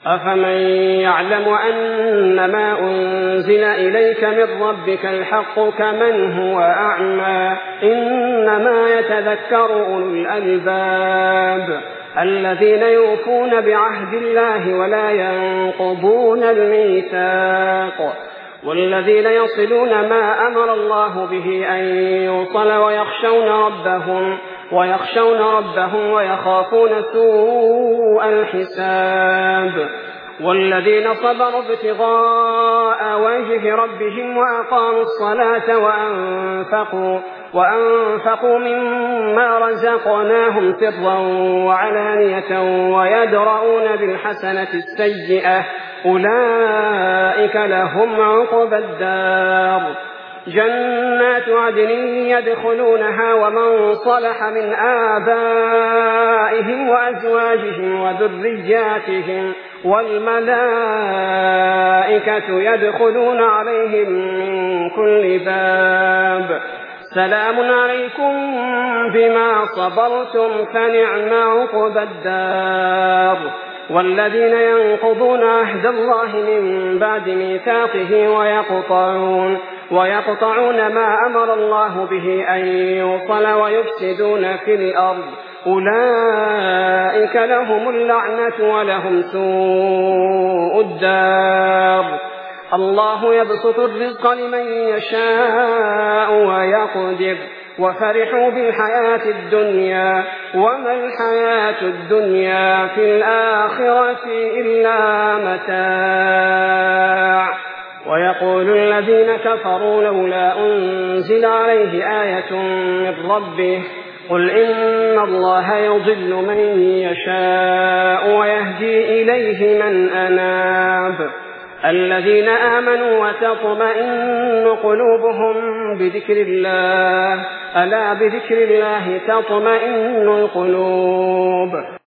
أفمن يعلم أن ما أنزل إليك من ربك الحق كمن هو أعمى إنما يتذكر أولو الألباب الذين يوفون بعهد الله ولا ينقضون الميثاق والذين يصلون ما أمر الله به أن يوصل ويخشون ربهم ويخافون سوء الحساب والذين صبروا ابتغاء وجه ربهم وأقاموا الصلاة وأنفقوا مما رزقناهم سرا وعلانية ويدرؤون بالحسنة السيئة أولئك لهم عقبى الدار جنات عدن يدخلونها ومن صلح من آبائهم وأزواجهم وذرياتهم والملائكة يدخلون عليهم من كل باب سلام عليكم بما صبرتم فنعم عقبى الدار والذين ينقضون عهد الله من بعد ميثاقه ويقطعون ما أمر الله به أن يوصل ويفسدون في الأرض أولئك لهم اللعنة ولهم سوء الدار الله يبسط الرزق لمن يشاء ويقدر وفرحوا بالحياة الدنيا وما الحياة الدنيا في الآخرة إلا متاع ويقول الذين كفروا لولا أنزل عليه آية من ربه قل إن الله يضل من يشاء ويهدي إليه من أناب الذين آمنوا وتطمئن قلوبهم بذكر الله ألا بذكر الله تطمئن القلوب